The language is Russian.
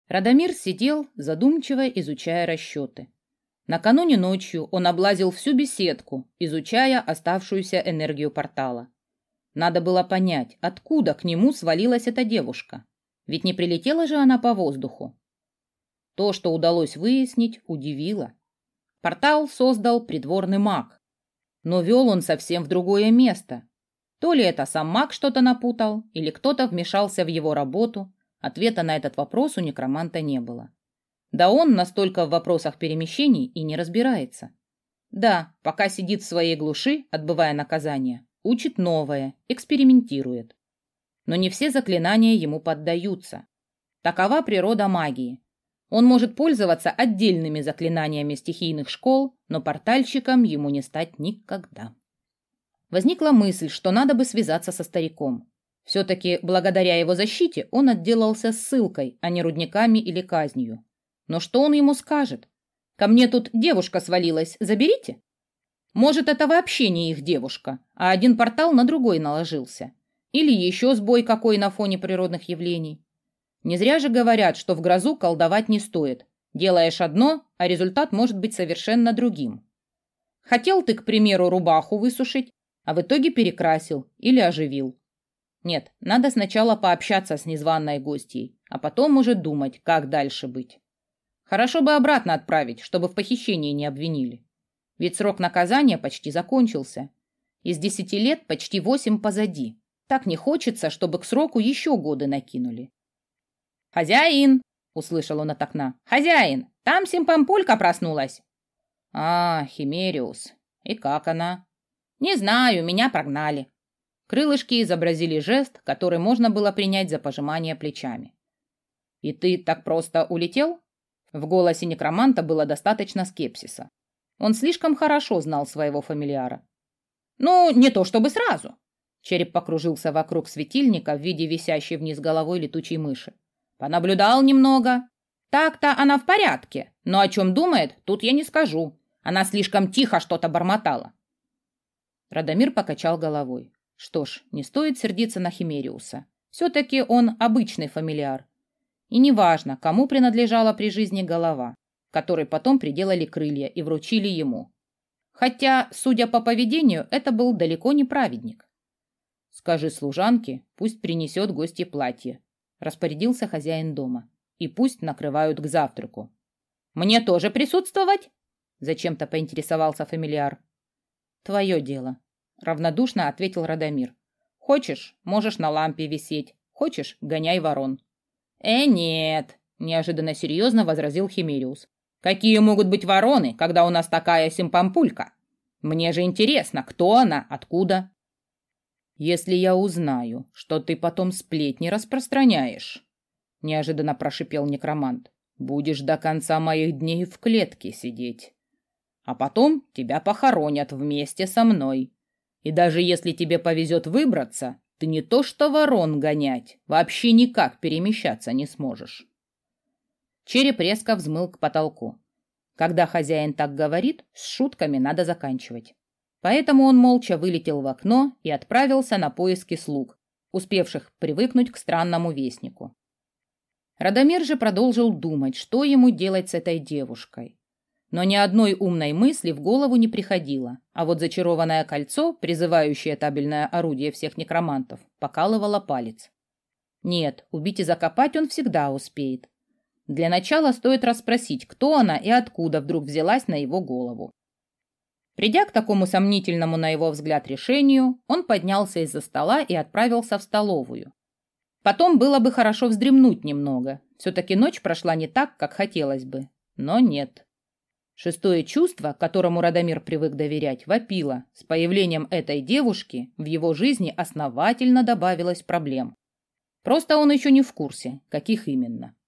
Радомир сидел, задумчиво изучая расчеты. Накануне ночью он облазил всю беседку, изучая оставшуюся энергию портала. Надо было понять, откуда к нему свалилась эта девушка. Ведь не прилетела же она по воздуху. То, что удалось выяснить, удивило. Портал создал придворный маг. Но вел он совсем в другое место. То ли это сам маг что-то напутал, или кто-то вмешался в его работу. Ответа на этот вопрос у некроманта не было. Да он настолько в вопросах перемещений и не разбирается. Да, пока сидит в своей глуши, отбывая наказание, учит новое, экспериментирует. Но не все заклинания ему поддаются. Такова природа магии. Он может пользоваться отдельными заклинаниями стихийных школ, но портальщиком ему не стать никогда. Возникла мысль, что надо бы связаться со стариком. Все-таки благодаря его защите он отделался ссылкой, а не рудниками или казнью. Но что он ему скажет? «Ко мне тут девушка свалилась, заберите?» Может, это вообще не их девушка, а один портал на другой наложился. Или еще сбой какой на фоне природных явлений. Не зря же говорят, что в грозу колдовать не стоит. Делаешь одно, а результат может быть совершенно другим. Хотел ты, к примеру, рубаху высушить, а в итоге перекрасил или оживил. Нет, надо сначала пообщаться с незваной гостьей, а потом уже думать, как дальше быть. Хорошо бы обратно отправить, чтобы в похищении не обвинили. Ведь срок наказания почти закончился. Из 10 лет почти 8 позади. Так не хочется, чтобы к сроку еще годы накинули. «Хозяин!» — услышал он от окна. «Хозяин! Там симпампулька проснулась!» «А, Химериус. И как она?» «Не знаю, меня прогнали». Крылышки изобразили жест, который можно было принять за пожимание плечами. «И ты так просто улетел?» В голосе некроманта было достаточно скепсиса. Он слишком хорошо знал своего фамильяра. «Ну, не то чтобы сразу». Череп покружился вокруг светильника в виде висящей вниз головой летучей мыши. «Понаблюдал немного. Так-то она в порядке, но о чем думает, тут я не скажу. Она слишком тихо что-то бормотала». Радомир покачал головой. Что ж, не стоит сердиться на Химериуса. Все-таки он обычный фамильяр. И неважно, кому принадлежала при жизни голова, которой потом приделали крылья и вручили ему. Хотя, судя по поведению, это был далеко не праведник. «Скажи служанке, пусть принесет гостье платье», — распорядился хозяин дома. «И пусть накрывают к завтраку». «Мне тоже присутствовать?» — зачем-то поинтересовался фамильяр. «Твое дело», — равнодушно ответил Радомир. «Хочешь, можешь на лампе висеть. Хочешь, гоняй ворон». «Нет», — неожиданно серьезно возразил Химериус. «Какие могут быть вороны, когда у нас такая симпампулька? Мне же интересно, кто она, откуда?» «Если я узнаю, что ты потом сплетни распространяешь», — неожиданно прошипел некромант, «будешь до конца моих дней в клетке сидеть. А потом тебя похоронят вместе со мной. И даже если тебе повезет выбраться, ты не то что ворон гонять, вообще никак перемещаться не сможешь». Череп резко взмыл к потолку. Когда хозяин так говорит, с шутками надо заканчивать. Поэтому он молча вылетел в окно и отправился на поиски слуг, успевших привыкнуть к странному вестнику. Радомир же продолжил думать, что ему делать с этой девушкой. Но ни одной умной мысли в голову не приходило, а вот зачарованное кольцо, призывающее табельное орудие всех некромантов, покалывало палец. Нет, убить и закопать он всегда успеет. Для начала стоит расспросить, кто она и откуда вдруг взялась на его голову. Придя к такому сомнительному, на его взгляд, решению, он поднялся из-за стола и отправился в столовую. Потом было бы хорошо вздремнуть немного. Все-таки ночь прошла не так, как хотелось бы. Но нет. Шестое чувство, которому Радомир привык доверять, вопило. С появлением этой девушки в его жизни основательно добавилось проблем. Просто он еще не в курсе, каких именно.